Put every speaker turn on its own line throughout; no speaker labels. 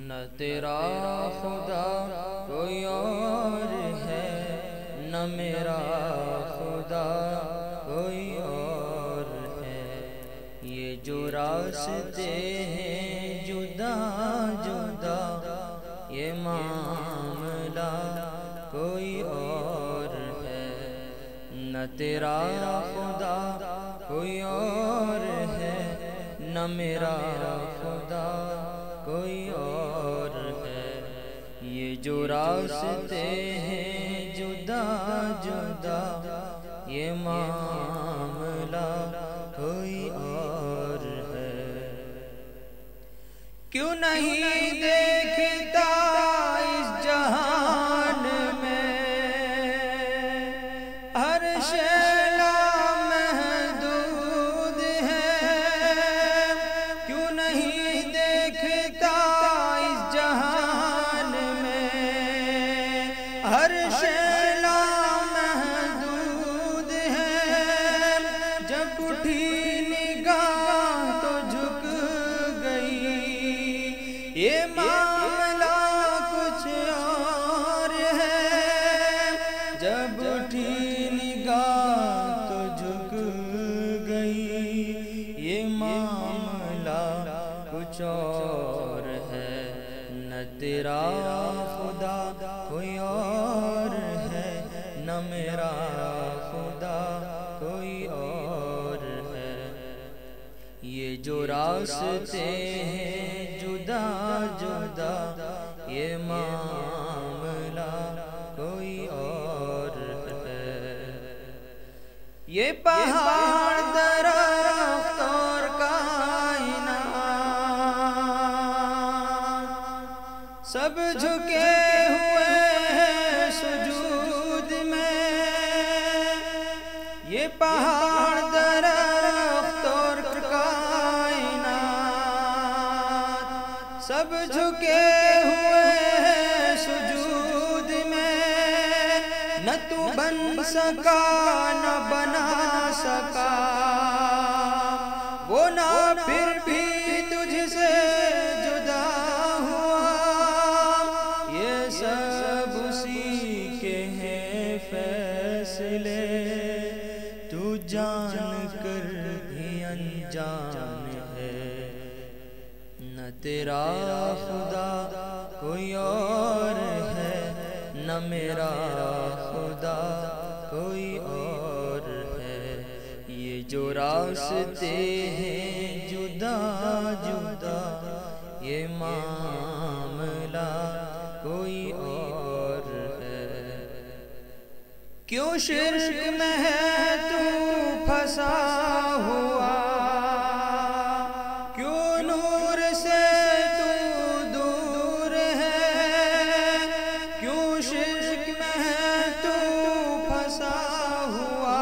نہ تیرا خدا کوئی اور ہے، نہ میرا خدا کوئی اور ہے۔ یہ جو راستے ہیں جدا جدا، یہ معاملہ کوئی اور ہے۔ نہ تیرا خدا کوئی اور ہے، نہ میرا خدا کوئی اور ہے۔ یہ جو راستے ہیں جدا جدا، یہ معاملہ کوئی اور ہے۔ کیوں نہیں دیکھتا اس جہان میں ہر شے محدود ہے؟ کیوں نہیں دیکھتا اس جہان میں ہر شے محدود ہے؟ جب اٹھی نگاہ تو جھک گئی، یہ معاملہ کچھ اور ہے۔ جب اٹھی نگاہ تو جھک گئی، یہ معاملہ کچھ اور ہے۔ نہ تیرا خدا کوئی اور ہے، نہ میرا خدا کوئی اور ہے۔ یہ جو راستے ہیں جدا جدا، یہ معاملہ کوئی اور ہے۔ یہ پہاڑ درخت اور کائنات سب جھکے ہوئے ہیں سجود میں۔ یہ پہاڑ درخت اور کائنات سب جھکے ہوئے ہیں سجود میں۔ نہ تو بن سکا نہ بنا سکا، وہ نہ پھر بھی تجھ سے جدا ہوا۔ یہ سب اسی کے ہیں فیصلے، تو جان کر بھی انجان ہے۔ نہ تیرا خدا کوئی اور ہے، نہ میرا خدا کوئی اور ہے۔ یہ جو راستے ہیں جدا جدا، یہ معاملہ کوئی اور ہے۔ کیوں شرک میں ہے تو پھنسا ہوا، کیوں نور سے تو دور ہے؟ کیوں شرک میں ہے تو پھنسا ہوا،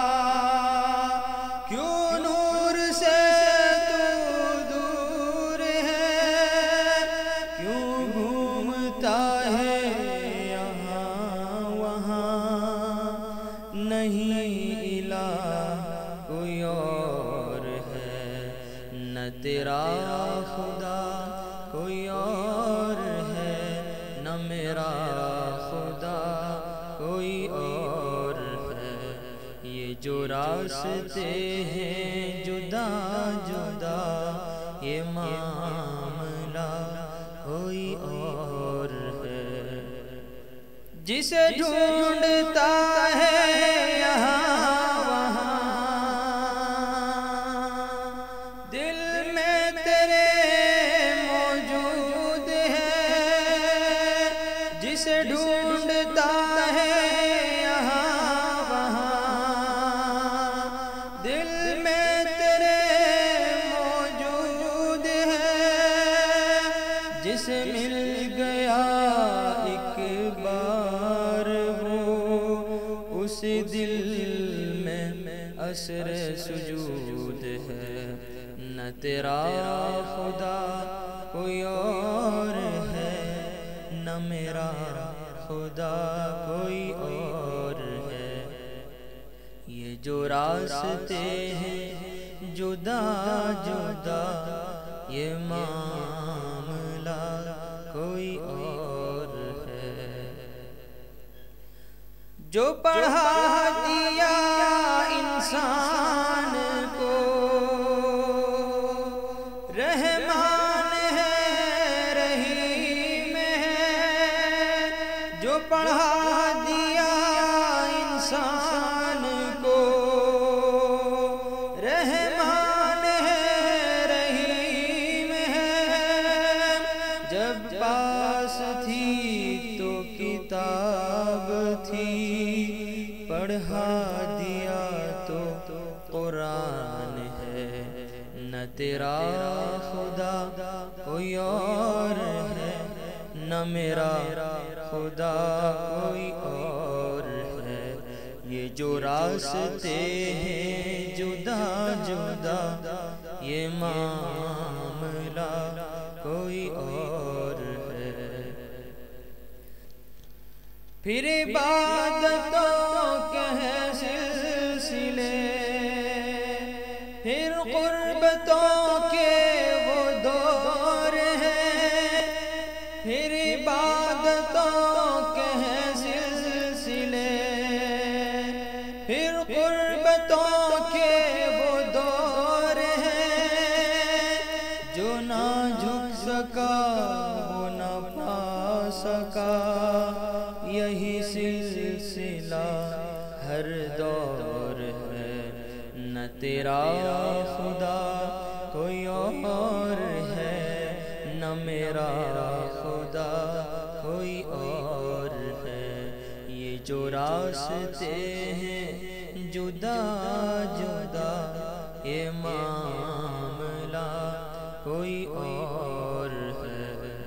کیوں نور سے تو دور ہے؟ کیوں گھومتا ہے یہاں وہاں، نہیں الہ کوئی اور ہے۔ نہ تیرا خدا کوئی اور ہے، نہ میرا خدا کوئی اور ہے۔ یہ جو راستے ہیں جدا جدا، یہ معاملہ کوئی اور ہے۔ جسے ڈھونڈتا ہے یہاں وہاں، دل میں تیرے موجود ہے۔ جسے ڈھونڈتا ہے یہاں وہاں، دل میں تیرے موجود ہے۔ جسے مل گیا ایک بار وہ، اس دل میں اثر سجود ہے۔ نہ تیرا خدا کوئی اور ہے، نہ میرا خدا کوئی اور ہے۔ یہ جو راستے ہیں جدا جدا، یہ معاملہ جو پڑھا دیا انسان کو رحمان ہے رحیم ہے، جو پڑھا دیا انسان کو رحمان ہے رحیم ہے، جب پاس تھی تو کتاب تھی، پڑھا دیا تو قرآن ہے، نہ تیرا خدا کوئی اور ہے، نہ میرا خدا کوئی اور ہے، یہ جو راستے ہیں جدا جدا، یہ معاملہ کوئی اور ہے۔ پھر عبادتوں کے ہیں سلسلے، پھر قربتوں کے وہ دور ہیں، پھر عبادتوں کے ہیں سلسلے، پھر قربتوں کے وہ دور ہیں، جو نہ جھک سکا وہ نہ پا سکا، یہی سلسلہ ہر دور ہے، نہ تیرا خدا کوئی اور ہے، نہ میرا خدا کوئی اور ہے، یہ جو راستے ہیں جدا جدا، یہ معاملہ کوئی اور ہے۔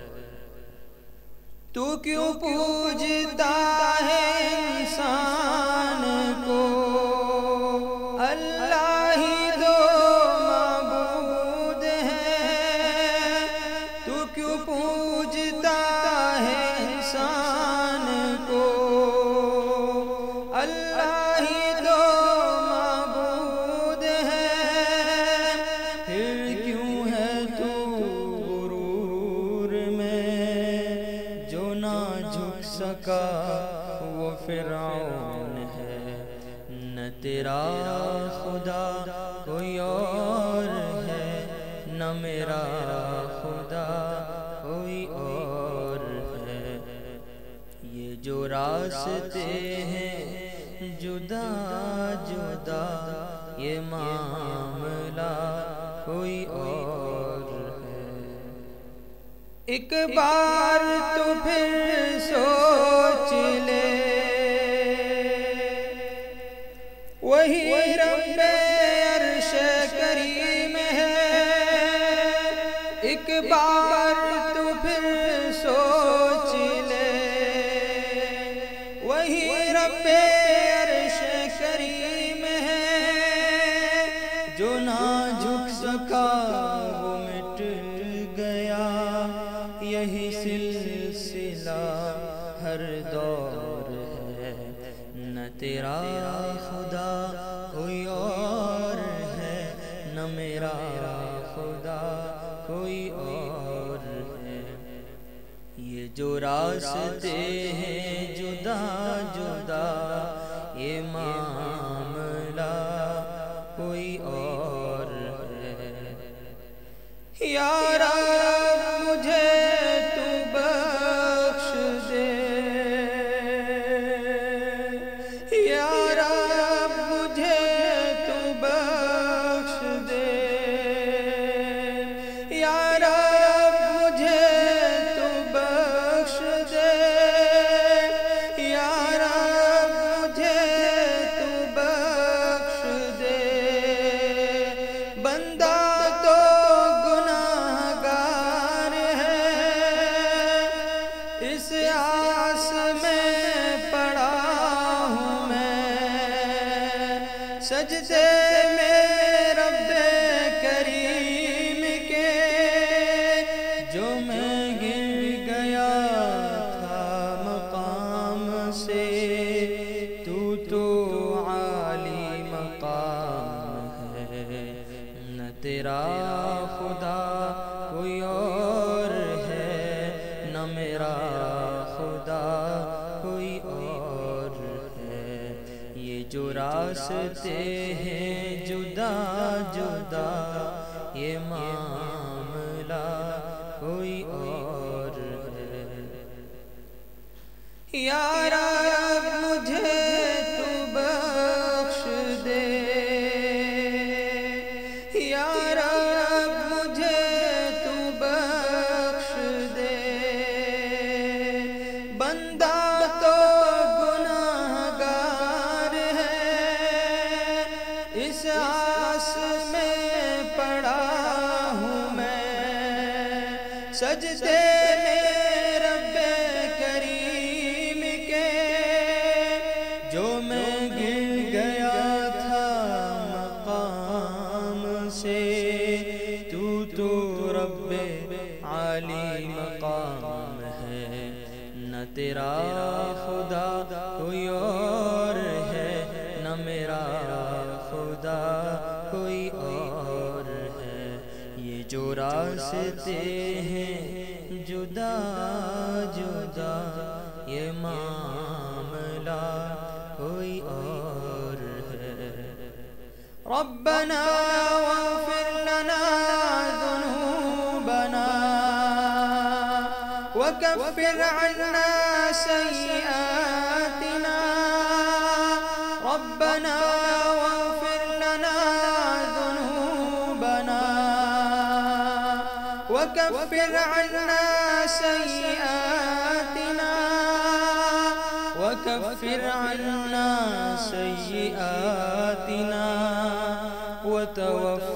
تو کیوں پوجتا ہے انسان کو، اللہ ہی دو معبود ہے، تو کیوں پوجتا ہے انسان کو، اللہ ہی دو معبود ہے، پھر کیوں ہے تو غرور میں، جو نہ جھک سکا وہ فرعون ہے، نہ تیرا خدا کوئی اور ہے، نہ میرا خدا کوئی اور ہے، یہ جو راستے ہیں جدا جدا، یہ معاملہ کوئی اور ہے۔ ایک بار تو پھر سوچ لے، وہی رب عرش کریم ہے، ایک بار تو پھر سوچ لے، وہی رب عرش کریم ہے، جو نہ جھک سکا وہ مٹ گیا، یہی سلسلہ ہر دور ہے، نہ تیرا خدا کوئی اور ہے، نہ میرا خدا کوئی اور ہے، یہ جو راستے ہیں جدا جدا، یہ معاملہ کوئی اور ہے۔ یا رب مجھے تو بخش دے، یا رب مجھے تو بخش دے، یا رب مجھے تو بخش دے، یا رب مجھے تو بخش دے، بندہ تو گناہگار ہے، اس آس میں پڑا ہوں میں، سجدے میں رب کریم کے، جو میں گر گیا تھا مقام سے، تو عالی مقام ہے، نہ تیرا خدا کوئی اور ہے، نہ میرا خدا کوئی اور ہے۔ راستے ہیں جدا جدا، یہ معاملہ کوئی اور ہے۔ یا رب مجھے تو بخش دے، یا رب مجھے تو بخش دے، بندہ تو گناہ گار ہے، اس آس میں پڑا ہوں میں، سجدے میں رب کریم کے، جو میں گر گیا تھا مقام سے، تو رب عالی مقام ہے، نہ تیرا خدا کوئی اور ہے، نہ میرا خدا کوئی اور ہے، یہ جو راستے ہیں جدا جدا، یہ معاملہ کوئی اور ہے۔ ربنا واغفر لنا ذنوبنا وكفر عنا سيئاتنا، ربنا واغفر لنا ذنوبنا وكفر عنا سيئاتنا، وكفر عنا سيئاتنا وتوفنا